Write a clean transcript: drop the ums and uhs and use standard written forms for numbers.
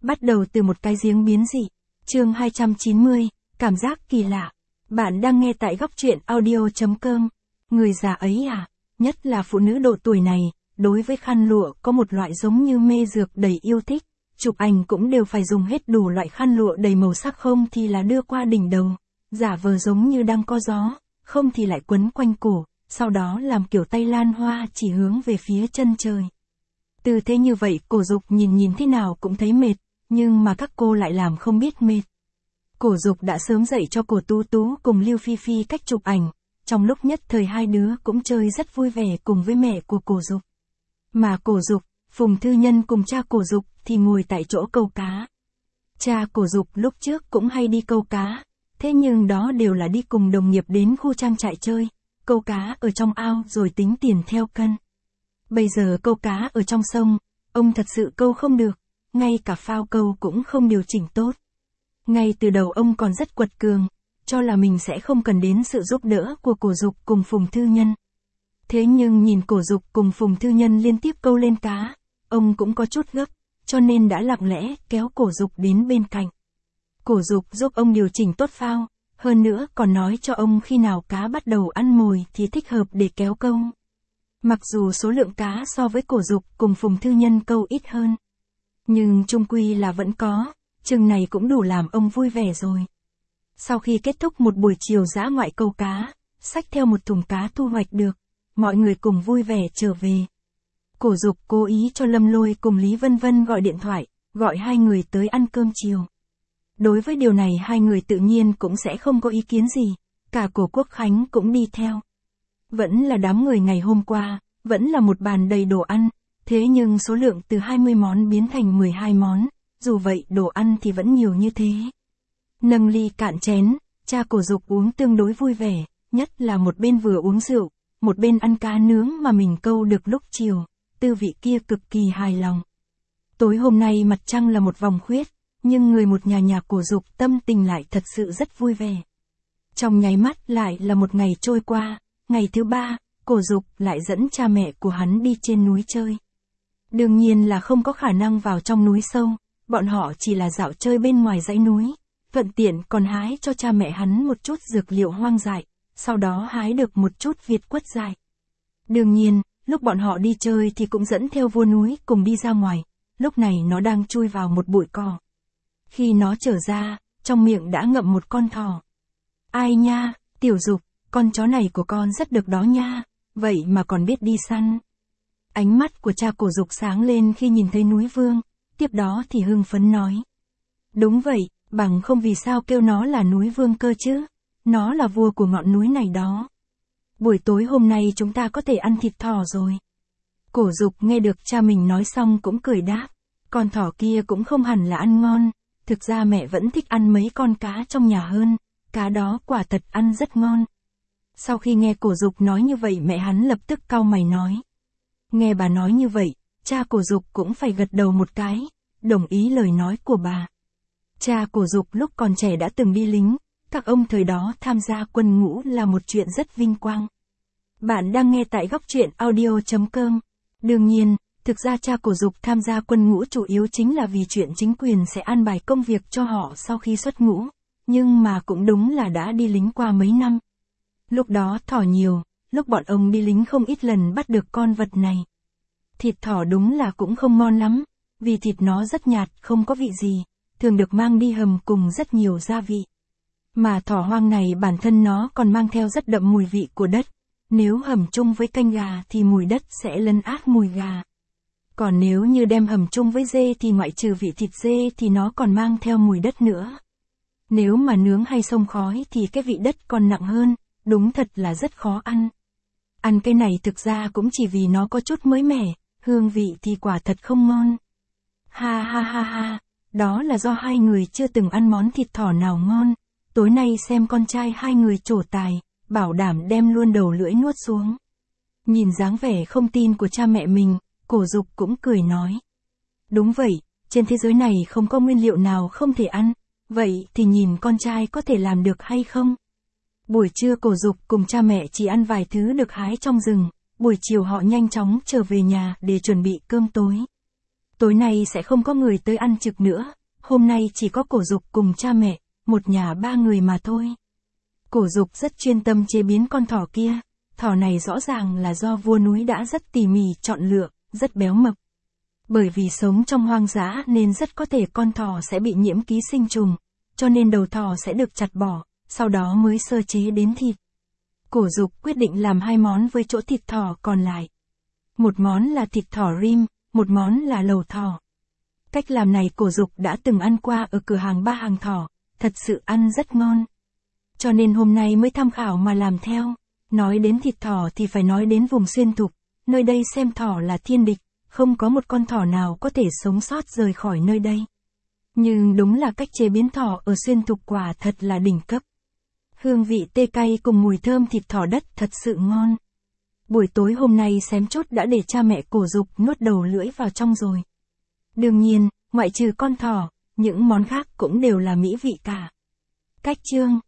Bắt đầu từ một cái giếng biến dị. Chương 290, cảm giác kỳ lạ. Bạn đang nghe tại góc truyện audio.com. Người già ấy à, nhất là phụ nữ độ tuổi này, đối với khăn lụa có một loại giống như mê dược đầy yêu thích. Chụp ảnh cũng đều phải dùng hết đủ loại khăn lụa đầy màu sắc, không thì là đưa qua đỉnh đầu, giả vờ giống như đang có gió, không thì lại quấn quanh cổ, sau đó làm kiểu tay lan hoa chỉ hướng về phía chân trời. Tư thế như vậy Cổ Dục nhìn thế nào cũng thấy mệt, nhưng mà các cô lại làm không biết mệt. Cổ Dục đã sớm dạy cho Cổ Tú Tú cùng Lưu Phi Phi cách chụp ảnh, trong lúc nhất thời hai đứa cũng chơi rất vui vẻ cùng với mẹ của Cổ Dục. Mà Cổ Dục, Phùng Thư Nhân cùng cha Cổ Dục thì ngồi tại chỗ câu cá. Cha Cổ Dục lúc trước cũng hay đi câu cá, thế nhưng đó đều là đi cùng đồng nghiệp đến khu trang trại chơi, câu cá ở trong ao rồi tính tiền theo cân. Bây giờ câu cá ở trong sông, ông thật sự câu không được, ngay cả phao câu cũng không điều chỉnh tốt. Ngay từ đầu ông còn rất quật cường, cho là mình sẽ không cần đến sự giúp đỡ của Cổ Dục cùng Phùng Thư Nhân. Thế nhưng nhìn Cổ Dục cùng Phùng Thư Nhân liên tiếp câu lên cá, ông cũng có chút gấp, cho nên đã lặng lẽ kéo Cổ Dục đến bên cạnh. Cổ Dục giúp ông điều chỉnh tốt phao, hơn nữa còn nói cho ông khi nào cá bắt đầu ăn mồi thì thích hợp để kéo câu. Mặc dù số lượng cá so với Cổ Dục cùng Phùng Thư Nhân câu ít hơn, nhưng chung quy là vẫn có, chừng này cũng đủ làm ông vui vẻ rồi. Sau khi kết thúc một buổi chiều dã ngoại câu cá, xách theo một thùng cá thu hoạch được, mọi người cùng vui vẻ trở về. Cổ Dục cố ý cho Lâm Lôi cùng Lý Vân Vân gọi điện thoại, gọi hai người tới ăn cơm chiều. Đối với điều này hai người tự nhiên cũng sẽ không có ý kiến gì, cả Cổ Quốc Khánh cũng đi theo. Vẫn là đám người ngày hôm qua, vẫn là một bàn đầy đồ ăn, thế nhưng số lượng từ 20 món biến thành 12 món, dù vậy đồ ăn thì vẫn nhiều như thế. Nâng ly cạn chén, cha Cổ Dục uống tương đối vui vẻ, nhất là một bên vừa uống rượu, một bên ăn cá nướng mà mình câu được lúc chiều, tư vị kia cực kỳ hài lòng. Tối hôm nay mặt trăng là một vòng khuyết, nhưng người một nhà Cổ Dục tâm tình lại thật sự rất vui vẻ. Trong nháy mắt lại là một ngày trôi qua, ngày thứ ba, Cổ Dục lại dẫn cha mẹ của hắn đi trên núi chơi. Đương nhiên là không có khả năng vào trong núi sâu, bọn họ chỉ là dạo chơi bên ngoài dãy núi, thuận tiện còn hái cho cha mẹ hắn một chút dược liệu hoang dại, sau đó hái được một chút Việt quất dại. Đương nhiên, lúc bọn họ đi chơi thì cũng dẫn theo vua núi cùng đi ra ngoài, lúc này nó đang chui vào một bụi cỏ. Khi nó trở ra, trong miệng đã ngậm một con thỏ. Ai nha, Tiểu Dục, con chó này của con rất được đó nha, vậy mà còn biết đi săn. Ánh mắt của cha Cổ Dục sáng lên khi nhìn thấy núi Vương, tiếp đó thì hưng phấn nói. Đúng vậy, bằng không vì sao kêu nó là núi Vương cơ chứ, nó là vua của ngọn núi này đó. Buổi tối hôm nay chúng ta có thể ăn thịt thỏ rồi. Cổ Dục nghe được cha mình nói xong cũng cười đáp, con thỏ kia cũng không hẳn là ăn ngon, thực ra mẹ vẫn thích ăn mấy con cá trong nhà hơn, cá đó quả thật ăn rất ngon. Sau khi nghe Cổ Dục nói như vậy mẹ hắn lập tức cau mày nói. Nghe bà nói như vậy, cha Cổ Dục cũng phải gật đầu một cái, đồng ý lời nói của bà. Cha Cổ Dục lúc còn trẻ đã từng đi lính, các ông thời đó tham gia quân ngũ là một chuyện rất vinh quang. Bạn đang nghe tại góc truyện audio.com. Đương nhiên, thực ra cha Cổ Dục tham gia quân ngũ chủ yếu chính là vì chuyện chính quyền sẽ an bài công việc cho họ sau khi xuất ngũ, nhưng mà cũng đúng là đã đi lính qua mấy năm. Lúc đó thỏ nhiều, lúc bọn ông đi lính không ít lần bắt được con vật này. Thịt thỏ đúng là cũng không ngon lắm, vì thịt nó rất nhạt, không có vị gì, thường được mang đi hầm cùng rất nhiều gia vị. Mà thỏ hoang này bản thân nó còn mang theo rất đậm mùi vị của đất, nếu hầm chung với canh gà thì mùi đất sẽ lấn át mùi gà. Còn nếu như đem hầm chung với dê thì ngoại trừ vị thịt dê thì nó còn mang theo mùi đất nữa. Nếu mà nướng hay xông khói thì cái vị đất còn nặng hơn, đúng thật là rất khó ăn. Ăn cái này thực ra cũng chỉ vì nó có chút mới mẻ, hương vị thì quả thật không ngon. Ha ha ha ha, đó là do hai người chưa từng ăn món thịt thỏ nào ngon, tối nay xem con trai hai người trổ tài, bảo đảm đem luôn đầu lưỡi nuốt xuống. Nhìn dáng vẻ không tin của cha mẹ mình, Cổ Dục cũng cười nói. Đúng vậy, trên thế giới này không có nguyên liệu nào không thể ăn, vậy thì nhìn con trai có thể làm được hay không? Buổi trưa Cổ Dục cùng cha mẹ chỉ ăn vài thứ được hái trong rừng, buổi chiều họ nhanh chóng trở về nhà để chuẩn bị cơm tối. Tối nay sẽ không có người tới ăn trực nữa, hôm nay chỉ có Cổ Dục cùng cha mẹ, một nhà 3 người mà thôi. Cổ Dục rất chuyên tâm chế biến con thỏ kia, thỏ này rõ ràng là do vua núi đã rất tỉ mỉ chọn lựa, rất béo mập. Bởi vì sống trong hoang dã nên rất có thể con thỏ sẽ bị nhiễm ký sinh trùng, cho nên đầu thỏ sẽ được chặt bỏ, sau đó mới sơ chế đến thịt. Cổ Dục quyết định làm 2 món với chỗ thịt thỏ còn lại. Một món là thịt thỏ rim, một món là lẩu thỏ. Cách làm này Cổ Dục đã từng ăn qua ở cửa hàng Ba Hàng Thỏ, thật sự ăn rất ngon. Cho nên hôm nay mới tham khảo mà làm theo. Nói đến thịt thỏ thì phải nói đến vùng Xuyên Thục, nơi đây xem thỏ là thiên địch, không có một con thỏ nào có thể sống sót rời khỏi nơi đây. Nhưng đúng là cách chế biến thỏ ở Xuyên Thục quả thật là đỉnh cấp. Hương vị tê cay cùng mùi thơm thịt thỏ đất thật sự ngon. Buổi tối hôm nay xém chút đã để cha mẹ Cổ Dục nuốt đầu lưỡi vào trong rồi. Đương nhiên, ngoại trừ con thỏ, những món khác cũng đều là mỹ vị cả. Cách chương